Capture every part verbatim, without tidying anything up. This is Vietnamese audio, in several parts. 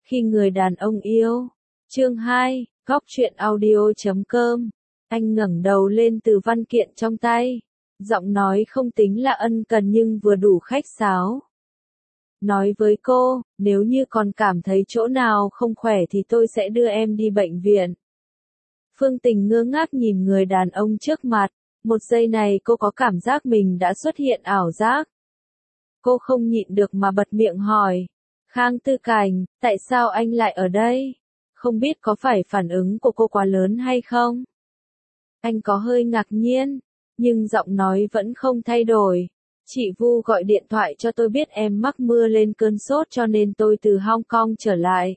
Khi người đàn ông yêu. Chương hai, góc truyện audio chấm com. Anh ngẩng đầu lên từ văn kiện trong tay. Giọng nói không tính là ân cần nhưng vừa đủ khách sáo. Nói với cô, nếu như còn cảm thấy chỗ nào không khỏe thì tôi sẽ đưa em đi bệnh viện. Phương Tình ngơ ngác nhìn người đàn ông trước mặt. Một giây này cô có cảm giác mình đã xuất hiện ảo giác. Cô không nhịn được mà bật miệng hỏi. Khang Tư Cảnh, tại sao anh lại ở đây? Không biết có phải phản ứng của cô quá lớn hay không? Anh có hơi ngạc nhiên, nhưng giọng nói vẫn không thay đổi. Chị Vu gọi điện thoại cho tôi biết em mắc mưa lên cơn sốt cho nên tôi từ Hong Kong trở lại.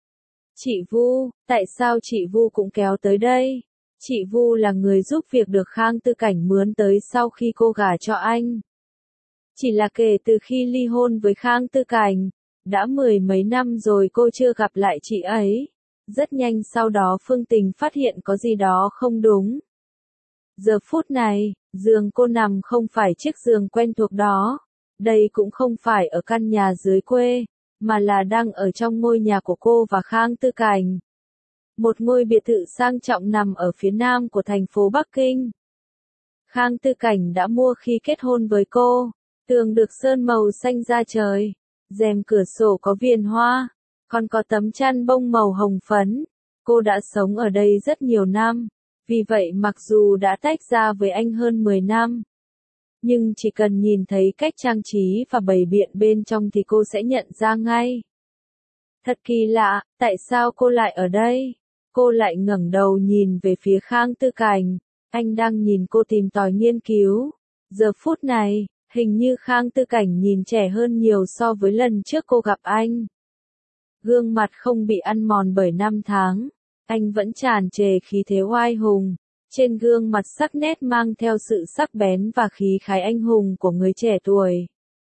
Chị Vu, tại sao chị Vu cũng kéo tới đây? Chị Vu là người giúp việc được Khang Tư Cảnh mướn tới sau khi cô gả cho anh. Chỉ là kể từ khi ly hôn với Khang Tư Cảnh, đã mười mấy năm rồi cô chưa gặp lại chị ấy. Rất nhanh sau đó Phương Tình phát hiện có gì đó không đúng. Giờ phút này, giường cô nằm không phải chiếc giường quen thuộc đó. Đây cũng không phải ở căn nhà dưới quê, mà là đang ở trong ngôi nhà của cô và Khang Tư Cảnh. Một ngôi biệt thự sang trọng nằm ở phía nam của thành phố Bắc Kinh. Khang Tư Cảnh đã mua khi kết hôn với cô. Tường được sơn màu xanh da trời. Rèm cửa sổ có viền hoa. Còn có tấm chăn bông màu hồng phấn. Cô đã sống ở đây rất nhiều năm. Vì vậy mặc dù đã tách ra với anh hơn mười năm. Nhưng chỉ cần nhìn thấy cách trang trí và bày biện bên trong thì cô sẽ nhận ra ngay. Thật kỳ lạ, tại sao cô lại ở đây? Cô lại ngẩng đầu nhìn về phía Khang Tư Cảnh. Anh đang nhìn cô tìm tòi nghiên cứu. Giờ phút này, hình như Khang Tư Cảnh nhìn trẻ hơn nhiều so với lần trước cô gặp anh. Gương mặt không bị ăn mòn bởi năm tháng. Anh vẫn tràn trề khí thế oai hùng. Trên gương mặt sắc nét mang theo sự sắc bén và khí khái anh hùng của người trẻ tuổi.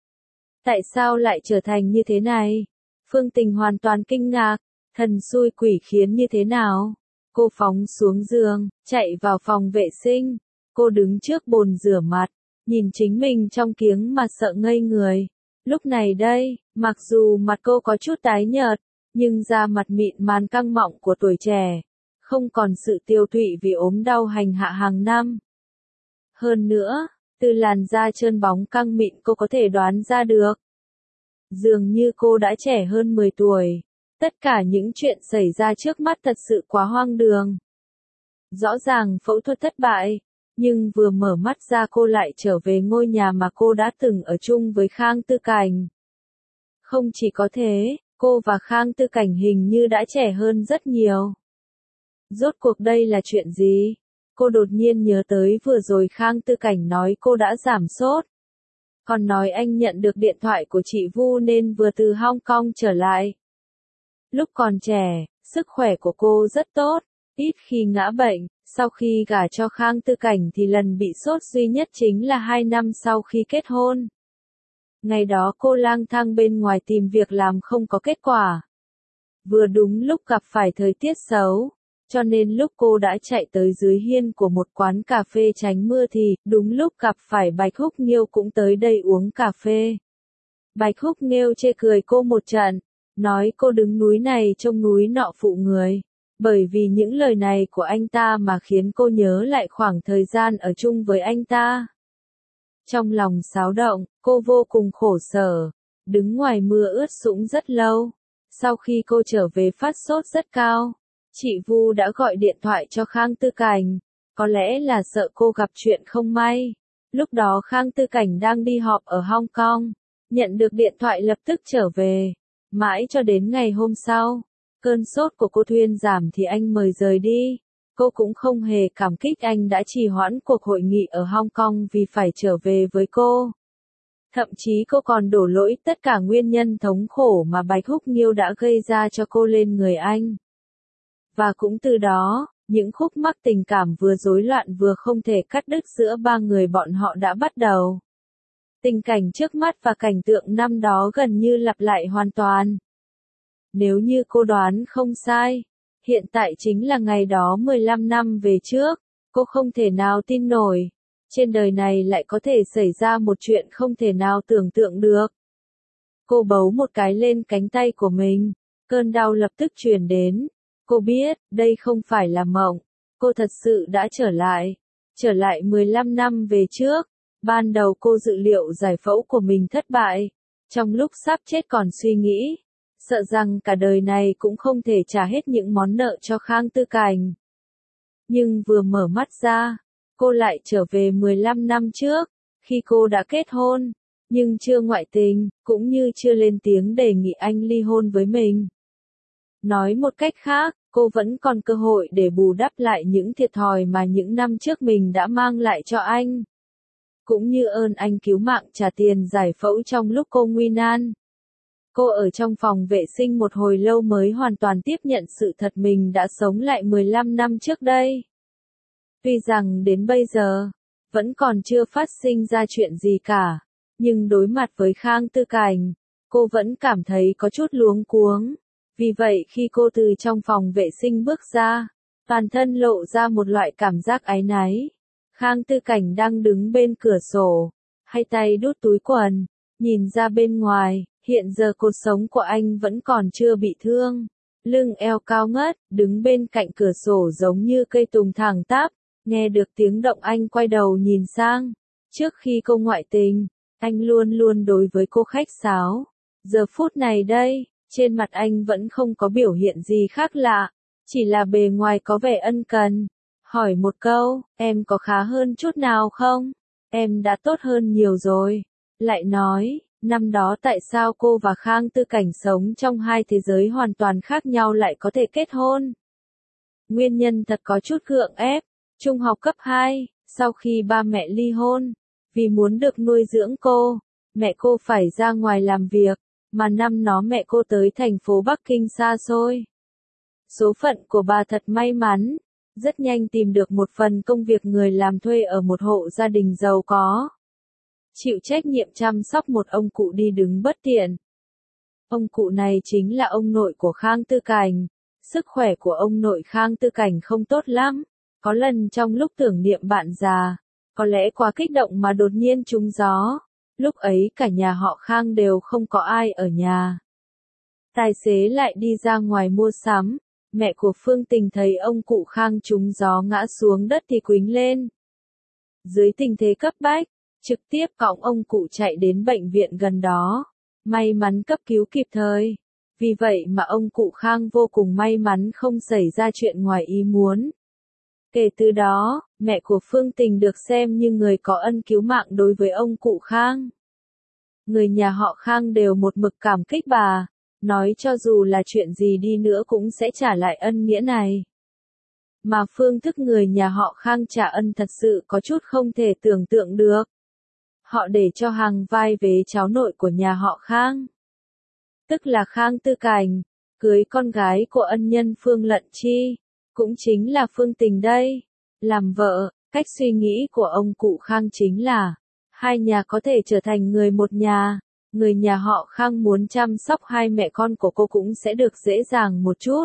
Tại sao lại trở thành như thế này? Phương Tình hoàn toàn kinh ngạc. Thần xui quỷ khiến như thế nào? Cô phóng xuống giường, chạy vào phòng vệ sinh. Cô đứng trước bồn rửa mặt, nhìn chính mình trong kiếng mà sợ ngây người. Lúc này đây, mặc dù mặt cô có chút tái nhợt, nhưng da mặt mịn màng căng mọng của tuổi trẻ, không còn sự tiêu tụy vì ốm đau hành hạ hàng năm. Hơn nữa, từ làn da trơn bóng căng mịn cô có thể đoán ra được. Dường như cô đã trẻ hơn mười tuổi. Tất cả những chuyện xảy ra trước mắt thật sự quá hoang đường. Rõ ràng phẫu thuật thất bại, nhưng vừa mở mắt ra cô lại trở về ngôi nhà mà cô đã từng ở chung với Khang Tư Cảnh. Không chỉ có thế, cô và Khang Tư Cảnh hình như đã trẻ hơn rất nhiều. Rốt cuộc đây là chuyện gì? Cô đột nhiên nhớ tới vừa rồi Khang Tư Cảnh nói cô đã giảm sốt. Còn nói anh nhận được điện thoại của chị Vu nên vừa từ Hong Kong trở lại. Lúc còn trẻ, sức khỏe của cô rất tốt, ít khi ngã bệnh. Sau khi gả cho Khang Tư Cảnh thì lần bị sốt duy nhất chính là hai năm sau khi kết hôn. Ngày đó cô lang thang bên ngoài tìm việc làm không có kết quả. Vừa đúng lúc gặp phải thời tiết xấu, cho nên lúc cô đã chạy tới dưới hiên của một quán cà phê tránh mưa thì đúng lúc gặp phải Bạch Húc Nghiêu cũng tới đây uống cà phê. Bạch Húc Nghiêu chê cười cô một trận, nói cô đứng núi này trông núi nọ phụ người. Bởi vì những lời này của anh ta mà khiến cô nhớ lại khoảng thời gian ở chung với anh ta. Trong lòng xáo động, cô vô cùng khổ sở, đứng ngoài mưa ướt sũng rất lâu. Sau khi cô trở về phát sốt rất cao, chị Vu đã gọi điện thoại cho Khang Tư Cảnh, có lẽ là sợ cô gặp chuyện không may. Lúc đó Khang Tư Cảnh đang đi họp ở Hong Kong, nhận được điện thoại lập tức trở về, mãi cho đến ngày hôm sau. Cơn sốt của cô thuyên giảm thì anh mời rời đi. Cô cũng không hề cảm kích anh đã trì hoãn cuộc hội nghị ở Hong Kong vì phải trở về với cô. Thậm chí cô còn đổ lỗi tất cả nguyên nhân thống khổ mà Bạch Húc Nghiêu đã gây ra cho cô lên người anh. Và cũng từ đó, những khúc mắc tình cảm vừa rối loạn vừa không thể cắt đứt giữa ba người bọn họ đã bắt đầu. Tình cảnh trước mắt và cảnh tượng năm đó gần như lặp lại hoàn toàn. Nếu như cô đoán không sai, hiện tại chính là ngày đó mười lăm năm về trước. Cô không thể nào tin nổi, trên đời này lại có thể xảy ra một chuyện không thể nào tưởng tượng được. Cô bấu một cái lên cánh tay của mình, Cơn đau lập tức truyền đến. Cô biết, đây không phải là mộng. Cô thật sự đã trở lại. Trở lại mười lăm năm về trước. Ban đầu cô dự liệu giải phẫu của mình thất bại. Trong lúc sắp chết còn suy nghĩ. Sợ rằng cả đời này cũng không thể trả hết những món nợ cho Khang Tư Cảnh. Nhưng vừa mở mắt ra, cô lại trở về mười lăm năm trước, khi cô đã kết hôn, nhưng chưa ngoại tình, cũng như chưa lên tiếng đề nghị anh ly hôn với mình. Nói một cách khác, cô vẫn còn cơ hội để bù đắp lại những thiệt thòi mà những năm trước mình đã mang lại cho anh. Cũng như ơn anh cứu mạng trả tiền giải phẫu trong lúc cô nguy nan. Cô ở trong phòng vệ sinh một hồi lâu mới hoàn toàn tiếp nhận sự thật mình đã sống lại mười lăm năm trước đây. Tuy rằng đến bây giờ, vẫn còn chưa phát sinh ra chuyện gì cả, nhưng đối mặt với Khang Tư Cảnh, cô vẫn cảm thấy có chút luống cuống. Vì vậy khi cô từ trong phòng vệ sinh bước ra, toàn thân lộ ra một loại cảm giác áy náy. Khang Tư Cảnh đang đứng bên cửa sổ, hai tay đút túi quần, nhìn ra bên ngoài, hiện giờ cuộc sống của anh vẫn còn chưa bị thương. Lưng eo cao ngất, đứng bên cạnh cửa sổ giống như cây tùng thẳng tắp, nghe được tiếng động anh quay đầu nhìn sang. Trước khi cô ngoại tình, anh luôn luôn đối với cô khách sáo. Giờ phút này đây, trên mặt anh vẫn không có biểu hiện gì khác lạ, chỉ là bề ngoài có vẻ ân cần. Hỏi một câu, em có khá hơn chút nào không? Em đã tốt hơn nhiều rồi. Lại nói, năm đó tại sao cô và Khang Tư Cảnh sống trong hai thế giới hoàn toàn khác nhau lại có thể kết hôn? Nguyên nhân thật có chút gượng ép. Trung học cấp hai, sau khi ba mẹ ly hôn, vì muốn được nuôi dưỡng cô, mẹ cô phải ra ngoài làm việc, mà năm đó mẹ cô tới thành phố Bắc Kinh xa xôi. Số phận của bà thật may mắn, rất nhanh tìm được một phần công việc người làm thuê ở một hộ gia đình giàu có. Chịu trách nhiệm chăm sóc một ông cụ đi đứng bất tiện. Ông cụ này chính là ông nội của Khang Tư Cảnh. Sức khỏe của ông nội Khang Tư Cảnh không tốt lắm. Có lần trong lúc tưởng niệm bạn già, có lẽ quá kích động mà đột nhiên trúng gió. Lúc ấy cả nhà họ Khang đều không có ai ở nhà. Tài xế lại đi ra ngoài mua sắm. Mẹ của Phương Tình thấy ông cụ Khang trúng gió ngã xuống đất thì quýnh lên. Dưới tình thế cấp bách, trực tiếp cõng ông cụ chạy đến bệnh viện gần đó. May mắn cấp cứu kịp thời. Vì vậy mà ông cụ Khang vô cùng may mắn không xảy ra chuyện ngoài ý muốn. Kể từ đó, mẹ của Phương Tình được xem như người có ân cứu mạng đối với ông cụ Khang. Người nhà họ Khang đều một mực cảm kích bà, nói cho dù là chuyện gì đi nữa cũng sẽ trả lại ân nghĩa này. Mà phương thức người nhà họ Khang trả ân thật sự có chút không thể tưởng tượng được. Họ để cho hàng vai vế cháu nội của nhà họ Khang. Tức là Khang Tư Cảnh, cưới con gái của ân nhân Phương Lận Chi, cũng chính là Phương Tình đây. Làm vợ, cách suy nghĩ của ông cụ Khang chính là, hai nhà có thể trở thành người một nhà. Người nhà họ Khang muốn chăm sóc hai mẹ con của cô cũng sẽ được dễ dàng một chút.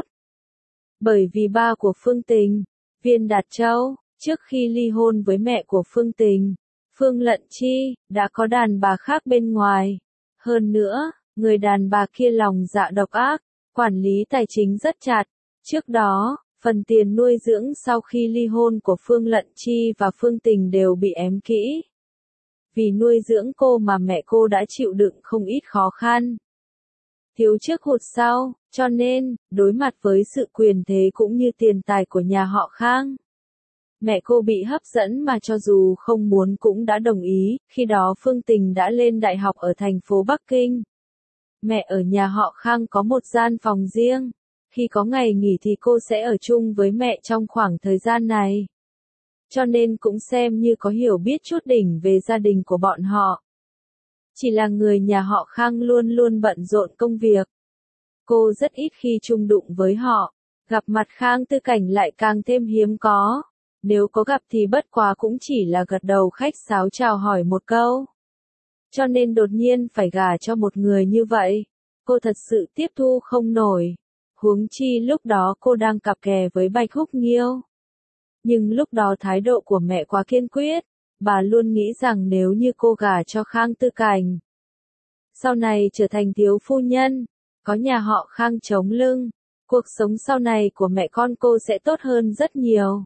Bởi vì ba của Phương Tình, Viên Đạt Châu, trước khi ly hôn với mẹ của Phương Tình, Phương Lận Chi, đã có đàn bà khác bên ngoài. Hơn nữa, người đàn bà kia lòng dạ độc ác, quản lý tài chính rất chặt. Trước đó, phần tiền nuôi dưỡng sau khi ly hôn của Phương Lận Chi và Phương Tình đều bị ém kỹ. Vì nuôi dưỡng cô mà mẹ cô đã chịu đựng không ít khó khăn. Thiếu trước hụt sau, cho nên, đối mặt với sự quyền thế cũng như tiền tài của nhà họ Khang. Mẹ cô bị hấp dẫn mà cho dù không muốn cũng đã đồng ý, khi đó Phương Tình đã lên đại học ở thành phố Bắc Kinh. Mẹ ở nhà họ Khang có một gian phòng riêng, khi có ngày nghỉ thì cô sẽ ở chung với mẹ trong khoảng thời gian này. Cho nên cũng xem như có hiểu biết chút đỉnh về gia đình của bọn họ. Chỉ là người nhà họ Khang luôn luôn bận rộn công việc. Cô rất ít khi chung đụng với họ, gặp mặt Khang Tư Cảnh lại càng thêm hiếm có. Nếu có gặp thì bất quá cũng chỉ là gật đầu khách sáo chào hỏi một câu. Cho nên đột nhiên phải gả cho một người như vậy, cô thật sự tiếp thu không nổi. Huống chi lúc đó cô đang cặp kè với Bạch Húc Nghiêu. Nhưng lúc đó thái độ của mẹ quá kiên quyết, bà luôn nghĩ rằng nếu như cô gả cho Khang Tư Cảnh, sau này trở thành thiếu phu nhân, có nhà họ Khang chống lưng, cuộc sống sau này của mẹ con cô sẽ tốt hơn rất nhiều.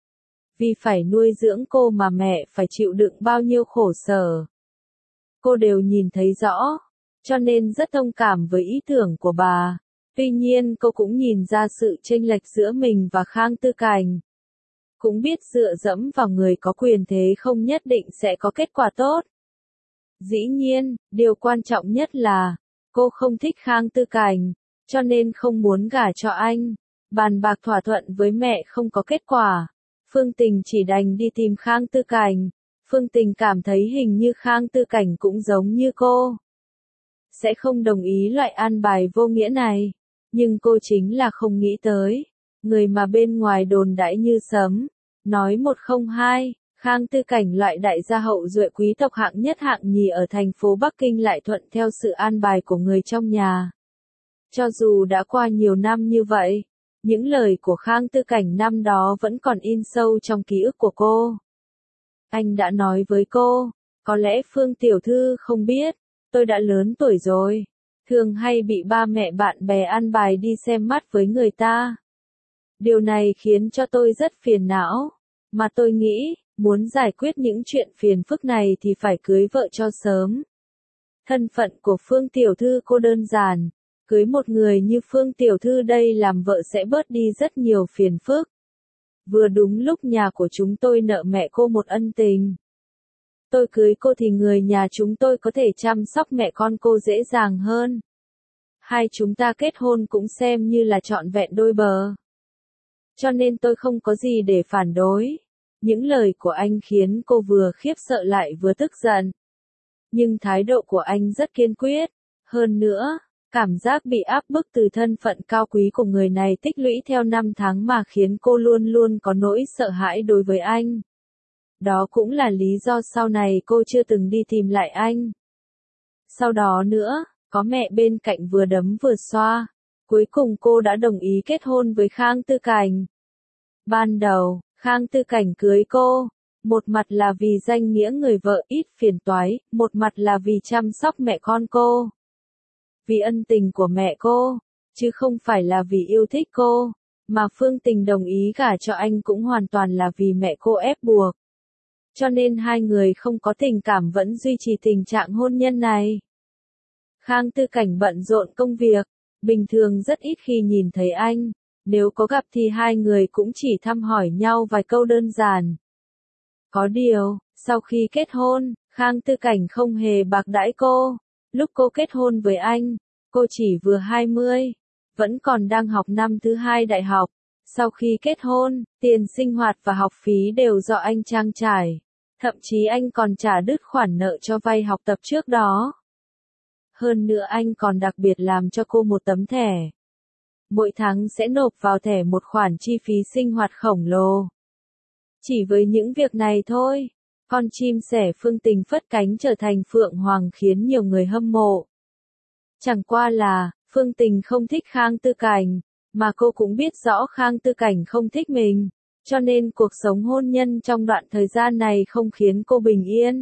Vì phải nuôi dưỡng cô mà mẹ phải chịu đựng bao nhiêu khổ sở. Cô đều nhìn thấy rõ, cho nên rất thông cảm với ý tưởng của bà. Tuy nhiên cô cũng nhìn ra sự chênh lệch giữa mình và Khang Tư Cảnh. Cũng biết dựa dẫm vào người có quyền thế không nhất định sẽ có kết quả tốt. Dĩ nhiên, điều quan trọng nhất là, cô không thích Khang Tư Cảnh, cho nên không muốn gả cho anh. Bàn bạc thỏa thuận với mẹ không có kết quả. Phương Tình chỉ đành đi tìm Khang Tư Cảnh. Phương Tình cảm thấy hình như Khang Tư Cảnh cũng giống như cô. Sẽ không đồng ý loại an bài vô nghĩa này. Nhưng cô chính là không nghĩ tới. Người mà bên ngoài đồn đãi như sấm. Nói một không hai, Khang Tư Cảnh loại đại gia hậu duệ quý tộc hạng nhất hạng nhì ở thành phố Bắc Kinh lại thuận theo sự an bài của người trong nhà. Cho dù đã qua nhiều năm như vậy, những lời của Khang Tư Cảnh năm đó vẫn còn in sâu trong ký ức của cô. Anh đã nói với cô, có lẽ Phương tiểu thư không biết, tôi đã lớn tuổi rồi, thường hay bị ba mẹ bạn bè an bài đi xem mắt với người ta. Điều này khiến cho tôi rất phiền não, mà tôi nghĩ, muốn giải quyết những chuyện phiền phức này thì phải cưới vợ cho sớm. Thân phận của Phương tiểu thư cô đơn giản, cưới một người như Phương tiểu thư đây làm vợ sẽ bớt đi rất nhiều phiền phức. Vừa đúng lúc nhà của chúng tôi nợ mẹ cô một ân tình. Tôi cưới cô thì người nhà chúng tôi có thể chăm sóc mẹ con cô dễ dàng hơn. Hai chúng ta kết hôn cũng xem như là trọn vẹn đôi bờ. Cho nên tôi không có gì để phản đối. Những lời của anh khiến cô vừa khiếp sợ lại vừa tức giận. Nhưng thái độ của anh rất kiên quyết. Hơn nữa, cảm giác bị áp bức từ thân phận cao quý của người này tích lũy theo năm tháng mà khiến cô luôn luôn có nỗi sợ hãi đối với anh. Đó cũng là lý do sau này cô chưa từng đi tìm lại anh. Sau đó nữa, có mẹ bên cạnh vừa đấm vừa xoa. Cuối cùng cô đã đồng ý kết hôn với Khang Tư Cảnh. Ban đầu, Khang Tư Cảnh cưới cô, một mặt là vì danh nghĩa người vợ ít phiền toái, một mặt là vì chăm sóc mẹ con cô. Vì ân tình của mẹ cô, chứ không phải là vì yêu thích cô, mà Phương Tình đồng ý gả cho anh cũng hoàn toàn là vì mẹ cô ép buộc. Cho nên hai người không có tình cảm vẫn duy trì tình trạng hôn nhân này. Khang Tư Cảnh bận rộn công việc, bình thường rất ít khi nhìn thấy anh, nếu có gặp thì hai người cũng chỉ thăm hỏi nhau vài câu đơn giản. Có điều, sau khi kết hôn, Khang Tư Cảnh không hề bạc đãi cô. Lúc cô kết hôn với anh, cô chỉ vừa hai mươi, vẫn còn đang học năm thứ hai đại học. Sau khi kết hôn, tiền sinh hoạt và học phí đều do anh trang trải. Thậm chí anh còn trả đứt khoản nợ cho vay học tập trước đó. Hơn nữa anh còn đặc biệt làm cho cô một tấm thẻ. Mỗi tháng sẽ nộp vào thẻ một khoản chi phí sinh hoạt khổng lồ. Chỉ với những việc này thôi, con chim sẻ Phương Tình phất cánh trở thành phượng hoàng khiến nhiều người hâm mộ. Chẳng qua là, Phương Tình không thích Khang Tư Cảnh, mà cô cũng biết rõ Khang Tư Cảnh không thích mình, cho nên cuộc sống hôn nhân trong đoạn thời gian này không khiến cô bình yên.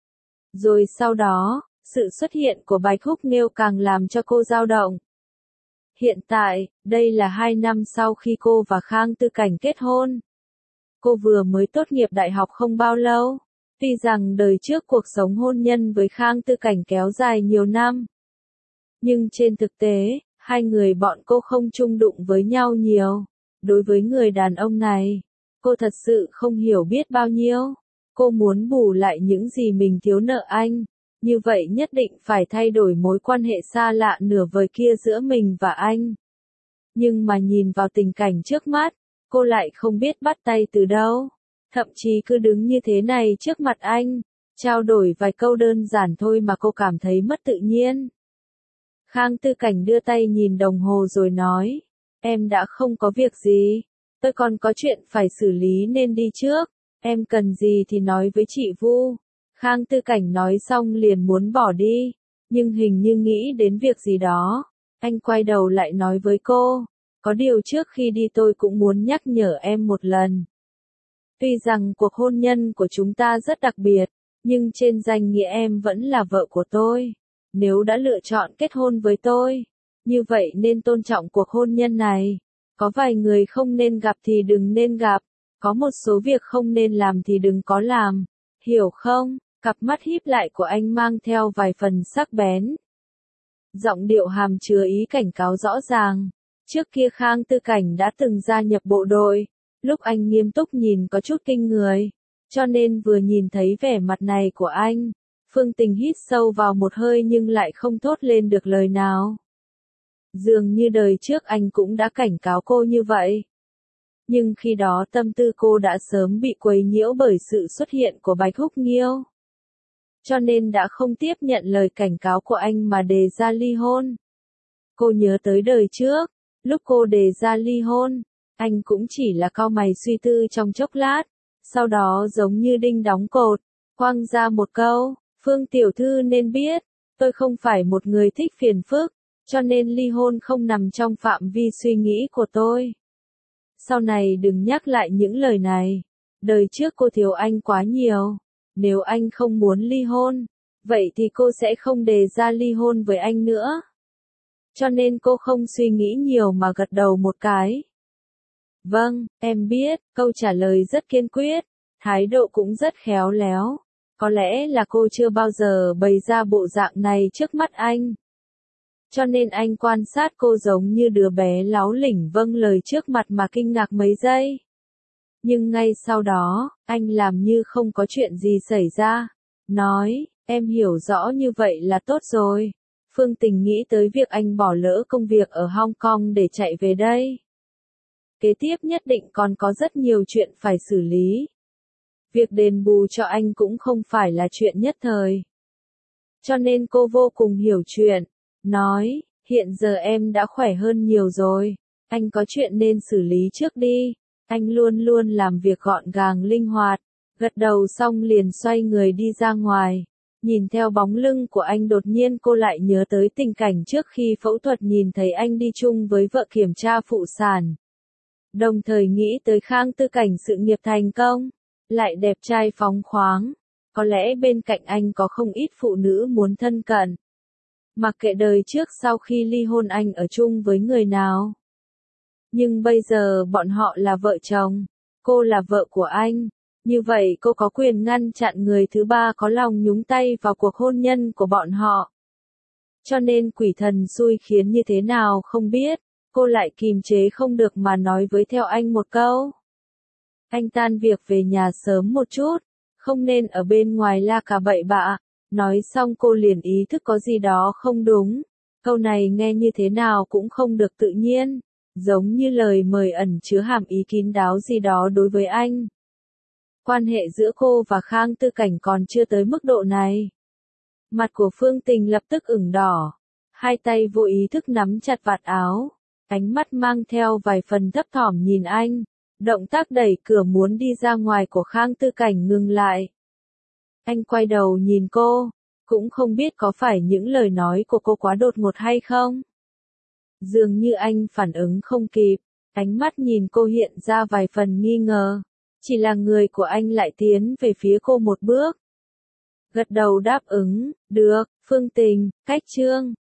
Rồi sau đó, sự xuất hiện của Bạch Húc Nghêu càng làm cho cô dao động. Hiện tại, đây là hai năm sau khi cô và Khang Tư Cảnh kết hôn. Cô vừa mới tốt nghiệp đại học không bao lâu. Tuy rằng đời trước cuộc sống hôn nhân với Khang Tư Cảnh kéo dài nhiều năm. Nhưng trên thực tế, hai người bọn cô không chung đụng với nhau nhiều. Đối với người đàn ông này, cô thật sự không hiểu biết bao nhiêu. Cô muốn bù lại những gì mình thiếu nợ anh. Như vậy nhất định phải thay đổi mối quan hệ xa lạ nửa vời kia giữa mình và anh. Nhưng mà nhìn vào tình cảnh trước mắt, cô lại không biết bắt tay từ đâu. Thậm chí cứ đứng như thế này trước mặt anh, trao đổi vài câu đơn giản thôi mà cô cảm thấy mất tự nhiên. Khang Tư Cảnh đưa tay nhìn đồng hồ rồi nói, em đã không có việc gì, tôi còn có chuyện phải xử lý nên đi trước, em cần gì thì nói với chị Vu. Khang Tư Cảnh nói xong liền muốn bỏ đi, nhưng hình như nghĩ đến việc gì đó, anh quay đầu lại nói với cô, có điều trước khi đi tôi cũng muốn nhắc nhở em một lần. Tuy rằng cuộc hôn nhân của chúng ta rất đặc biệt, nhưng trên danh nghĩa em vẫn là vợ của tôi. Nếu đã lựa chọn kết hôn với tôi, Như vậy nên tôn trọng cuộc hôn nhân này. Có vài người không nên gặp thì đừng nên gặp. Có một số việc không nên làm thì đừng có làm. Hiểu không? Cặp mắt híp lại của anh mang theo vài phần sắc bén. Giọng điệu hàm chứa ý cảnh cáo rõ ràng. Trước kia Khang Tư Cảnh đã từng gia nhập bộ đội. Lúc anh nghiêm túc nhìn có chút kinh người. Cho nên vừa nhìn thấy vẻ mặt này của anh, Phương Tình hít sâu vào một hơi nhưng lại không thốt lên được lời nào. Dường như đời trước anh cũng đã cảnh cáo cô như vậy. Nhưng khi đó tâm tư cô đã sớm bị quấy nhiễu bởi sự xuất hiện của Bạch Húc Nghiêu. Cho nên đã không tiếp nhận lời cảnh cáo của anh mà đề ra ly hôn. Cô nhớ tới đời trước, lúc cô đề ra ly hôn, anh cũng chỉ là cau mày suy tư trong chốc lát, sau đó giống như đinh đóng cột, quăng ra một câu, Phương tiểu thư nên biết, tôi không phải một người thích phiền phức, cho nên ly hôn không nằm trong phạm vi suy nghĩ của tôi. Sau này đừng nhắc lại những lời này, đời trước cô thiếu anh quá nhiều, nếu anh không muốn ly hôn, vậy thì cô sẽ không đề ra ly hôn với anh nữa. Cho nên cô không suy nghĩ nhiều mà gật đầu một cái. Vâng, em biết, câu trả lời rất kiên quyết, thái độ cũng rất khéo léo. Có lẽ là cô chưa bao giờ bày ra bộ dạng này trước mắt anh. Cho nên anh quan sát cô giống như đứa bé láu lỉnh vâng lời trước mặt mà kinh ngạc mấy giây. Nhưng ngay sau đó, anh làm như không có chuyện gì xảy ra. Nói, em hiểu rõ như vậy là tốt rồi. Phương Tình nghĩ tới việc anh bỏ lỡ công việc ở Hong Kong để chạy về đây. Kế tiếp nhất định còn có rất nhiều chuyện phải xử lý. Việc đền bù cho anh cũng không phải là chuyện nhất thời. Cho nên cô vô cùng hiểu chuyện. Nói, hiện giờ em đã khỏe hơn nhiều rồi. Anh có chuyện nên xử lý trước đi. Anh luôn luôn làm việc gọn gàng linh hoạt. Gật đầu xong liền xoay người đi ra ngoài. Nhìn theo bóng lưng của anh đột nhiên cô lại nhớ tới tình cảnh trước khi phẫu thuật nhìn thấy anh đi chung với vợ kiểm tra phụ sản. Đồng thời nghĩ tới Khang Tư Cảnh sự nghiệp thành công, lại đẹp trai phóng khoáng. Có lẽ bên cạnh anh có không ít phụ nữ muốn thân cận. Mặc kệ đời trước sau khi ly hôn anh ở chung với người nào. Nhưng bây giờ bọn họ là vợ chồng, cô là vợ của anh. Như vậy cô có quyền ngăn chặn người thứ ba có lòng nhúng tay vào cuộc hôn nhân của bọn họ. Cho nên quỷ thần xui khiến như thế nào không biết, cô lại kìm chế không được mà nói với theo anh một câu. Anh tan việc về nhà sớm một chút, không nên ở bên ngoài la cà bậy bạ. Nói xong cô liền ý thức có gì đó không đúng. Câu này nghe như thế nào cũng không được tự nhiên, giống như lời mời ẩn chứa hàm ý kín đáo gì đó đối với anh. Quan hệ giữa cô và Khang Tư Cảnh còn chưa tới mức độ này. Mặt của Phương Tình lập tức ửng đỏ, hai tay vô ý thức nắm chặt vạt áo, ánh mắt mang theo vài phần thấp thỏm nhìn anh. Động tác đẩy cửa muốn đi ra ngoài của Khang Tư Cảnh ngừng lại. Anh quay đầu nhìn cô, cũng không biết có phải những lời nói của cô quá đột ngột hay không. Dường như anh phản ứng không kịp, ánh mắt nhìn cô hiện ra vài phần nghi ngờ. Chỉ là người của anh lại tiến về phía cô một bước. Gật đầu đáp ứng, được, Phương Tình, cách chương.